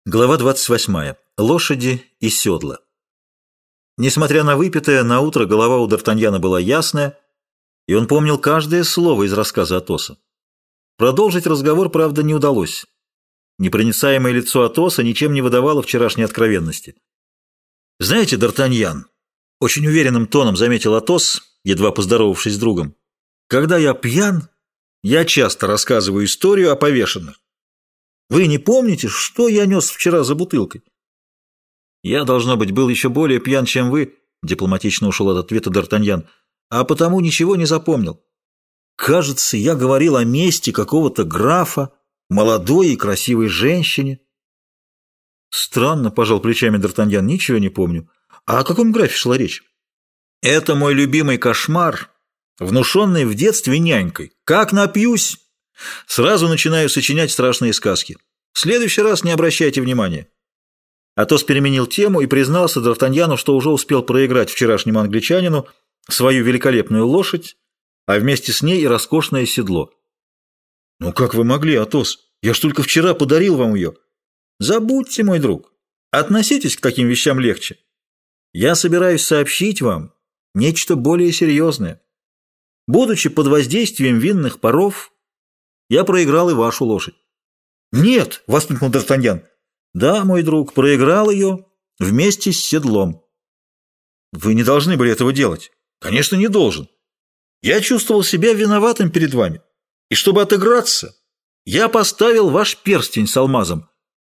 Глава 28. Лошади и седла. Несмотря на выпитое, наутро голова у Д'Артаньяна была ясная, и он помнил каждое слово из рассказа Атоса. Продолжить разговор, правда, не удалось. Непроницаемое лицо Атоса ничем не выдавало вчерашней откровенности. «Знаете, Д'Артаньян», — очень уверенным тоном заметил Атос, едва поздоровавшись с другом, «когда я пьян, я часто рассказываю историю о повешенных. Вы не помните, что я нес вчера за бутылкой?» «Я, должно быть, был еще более пьян, чем вы», — дипломатично ушел от ответа Д'Артаньян, «а потому ничего не запомнил. Кажется, я говорил о мести какого-то графа, молодой и красивой женщине». «Странно», — пожал плечами Д'Артаньян, — «ничего не помню. А о каком графе шла речь?» «Это мой любимый кошмар, внушенный в детстве нянькой. Как напьюсь, сразу начинаю сочинять страшные сказки. В следующий раз не обращайте внимания». Атос переменил тему и признался Д'Артаньяну, что уже успел проиграть вчерашнему англичанину свою великолепную лошадь, а вместе с ней и роскошное седло. «Ну как вы могли, Атос? Я ж только вчера подарил вам ее». «Забудьте, мой друг. Относитесь к таким вещам легче. Я собираюсь сообщить вам нечто более серьезное. Будучи под воздействием винных паров, я проиграл и вашу лошадь». «Нет!» — воскликнул Д'Артаньян. «Да, мой друг, проиграл ее вместе с седлом». «Вы не должны были этого делать». «Конечно, не должен. Я чувствовал себя виноватым перед вами. И чтобы отыграться, я поставил ваш перстень с алмазом».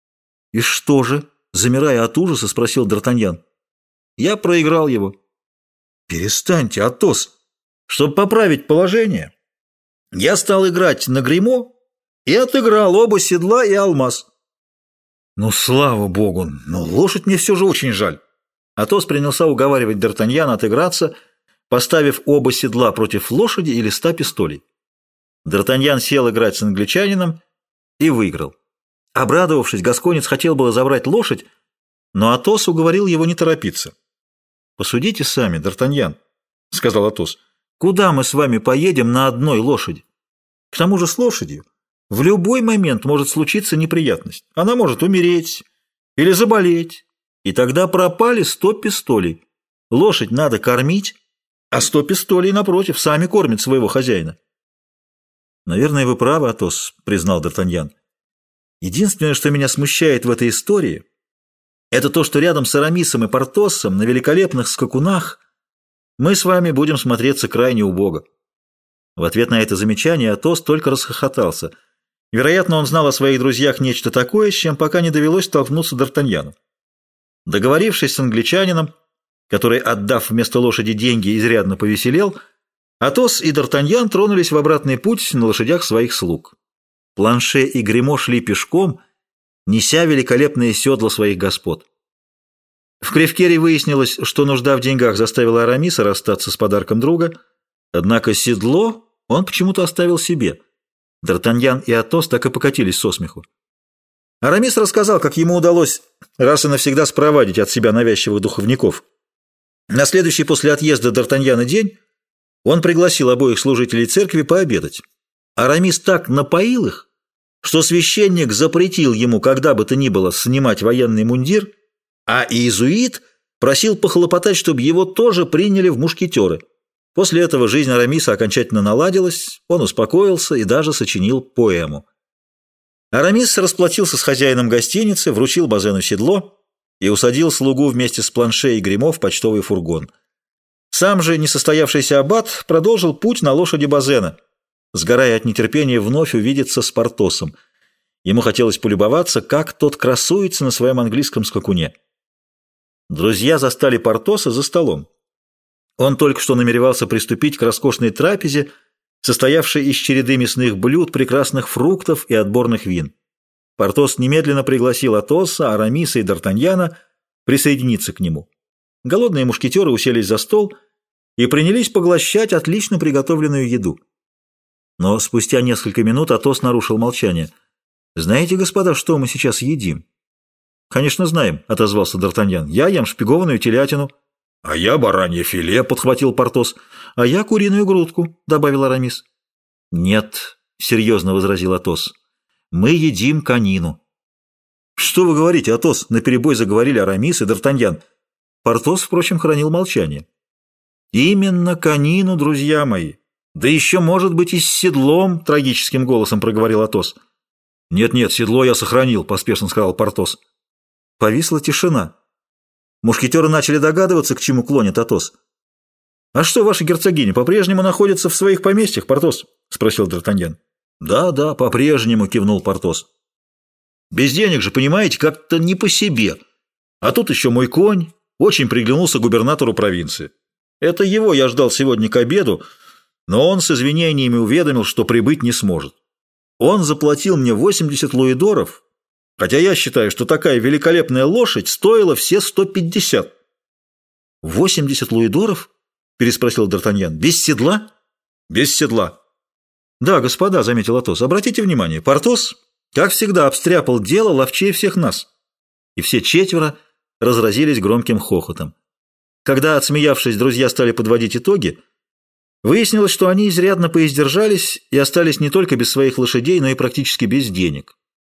«И что же?» — замирая от ужаса, спросил Д'Артаньян. «Я проиграл его». «Перестаньте, Атос. Чтобы поправить положение, я стал играть на гримо и отыграл оба седла и алмаз». «Ну, слава богу, но лошадь мне все же очень жаль». Атос принялся уговаривать Д'Артаньяна отыграться, поставив оба седла против лошади и листа пистолей. Д'Артаньян сел играть с англичанином и выиграл. Обрадовавшись, гасконец хотел было забрать лошадь, но Атос уговорил его не торопиться. «Посудите сами, Д'Артаньян», — сказал Атос, — «куда мы с вами поедем на одной лошади? К тому же с лошадью в любой момент может случиться неприятность. Она может умереть или заболеть, и тогда пропали 100 пистолей. Лошадь надо кормить, а 100 пистолей, напротив, сами кормят своего хозяина». «Наверное, вы правы, Атос», — признал Д'Артаньян. «Единственное, что меня смущает в этой истории, это то, что рядом с Арамисом и Портосом на великолепных скакунах мы с вами будем смотреться крайне убого». В ответ на это замечание Атос только расхохотался. Вероятно, он знал о своих друзьях нечто такое, с чем пока не довелось столкнуться Д'Артаньяну. Договорившись с англичанином, который, отдав вместо лошади деньги, изрядно повеселел, Атос и Д'Артаньян тронулись в обратный путь на лошадях своих слуг. Планше и Гримо шли пешком, неся великолепные седла своих господ. В Кревкере выяснилось, что нужда в деньгах заставила Арамиса расстаться с подарком друга, однако седло он почему-то оставил себе. Д'Артаньян и Атос так и покатились со смеху. Арамис рассказал, как ему удалось раз и навсегда спровадить от себя навязчивых духовников. На следующий после отъезда Д'Артаньяна день он пригласил обоих служителей церкви пообедать. Арамис так напоил их, что священник запретил ему когда бы то ни было снимать военный мундир, а иезуит просил похлопотать, чтобы его тоже приняли в мушкетеры. После этого жизнь Арамиса окончательно наладилась, он успокоился и даже сочинил поэму. Арамис расплатился с хозяином гостиницы, вручил Базену седло и усадил слугу вместе с Планше и Гримо в почтовый фургон. Сам же несостоявшийся аббат продолжил путь на лошади Базена, сгорая от нетерпения вновь увидеться с Портосом. Ему хотелось полюбоваться, как тот красуется на своем английском скакуне. Друзья застали Портоса за столом. Он только что намеревался приступить к роскошной трапезе, состоявшей из череды мясных блюд, прекрасных фруктов и отборных вин. Портос немедленно пригласил Атоса, Арамиса и Д'Артаньяна присоединиться к нему. Голодные мушкетеры уселись за стол и принялись поглощать отлично приготовленную еду. Но спустя несколько минут Атос нарушил молчание. «Знаете, господа, что мы сейчас едим?» «Конечно, знаем», — отозвался Д'Артаньян. «Я ем шпигованную телятину». «А я баранье филе», — подхватил Портос. «А я куриную грудку», — добавил Арамис. «Нет», — серьезно возразил Атос. «Мы едим конину». «Что вы говорите, Атос?» — наперебой заговорили Арамис и Д'Артаньян. Портос, впрочем, хранил молчание. «Именно конину, друзья мои. Да еще, может быть, и с седлом», — трагическим голосом проговорил Атос. «Нет-нет, седло я сохранил», — поспешно сказал Портос. Повисла тишина. Мушкетеры начали догадываться, к чему клонит Атос. «А что, ваша герцогиня по-прежнему находится в своих поместьях, Портос?» — спросил Д'Артаньян. «Да, по-прежнему», — кивнул Портос. «Без денег же, понимаете, как-то не по себе. А тут еще мой конь очень приглянулся губернатору провинции. Это его я ждал сегодня к обеду, но он с извинениями уведомил, что прибыть не сможет. Он заплатил мне 80 луидоров, хотя я считаю, что такая великолепная лошадь стоила все 150. 80 луидоров? Переспросил Д'Артаньян. Без седла? Без седла. Да, господа, заметил Атос, обратите внимание, Портос, как всегда, обстряпал дело ловчее всех нас. И все четверо разразились громким хохотом. Когда, отсмеявшись, друзья стали подводить итоги, выяснилось, что они изрядно поиздержались и остались не только без своих лошадей, но и практически без денег.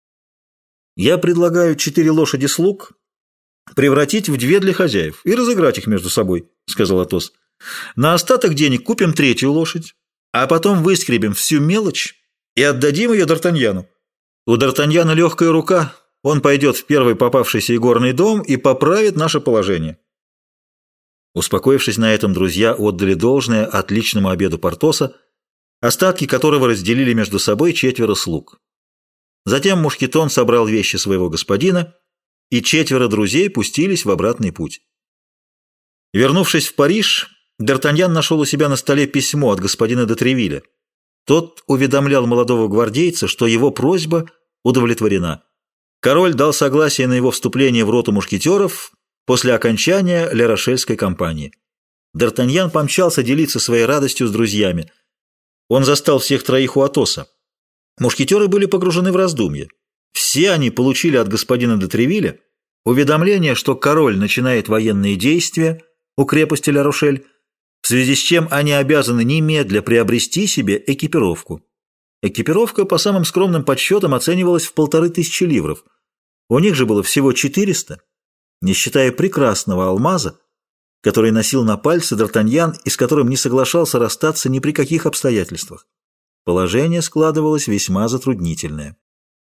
«Я предлагаю 4 лошади слуг превратить в 2 для хозяев и разыграть их между собой», — сказал Атос. «На остаток денег купим 3-ю лошадь, а потом выскребем всю мелочь и отдадим ее Д'Артаньяну. У Д'Артаньяна легкая рука, он пойдет в первый попавшийся игорный дом и поправит наше положение». Успокоившись на этом, друзья отдали должное отличному обеду Портоса, остатки которого разделили между собой 4 слуг. Затем Мушкетон собрал вещи своего господина, и 4 друзей пустились в обратный путь. Вернувшись в Париж, Д'Артаньян нашел у себя на столе письмо от господина де Тревилля. Тот уведомлял молодого гвардейца, что его просьба удовлетворена. Король дал согласие на его вступление в роту мушкетеров после окончания Ля-Рошельской кампании. Д'Артаньян помчался делиться своей радостью с друзьями. Он застал всех 3 у Атоса. Мушкетеры были погружены в раздумье. Все они получили от господина де Тревилля уведомление, что король начинает военные действия у крепости Ля-Рошель, в связи с чем они обязаны немедля приобрести себе экипировку. Экипировка, по самым скромным подсчетам, оценивалась в 1500 ливров. У них же было всего 400, не считая прекрасного алмаза, который носил на пальце Д'Артаньян и с которым не соглашался расстаться ни при каких обстоятельствах. Положение складывалось весьма затруднительное.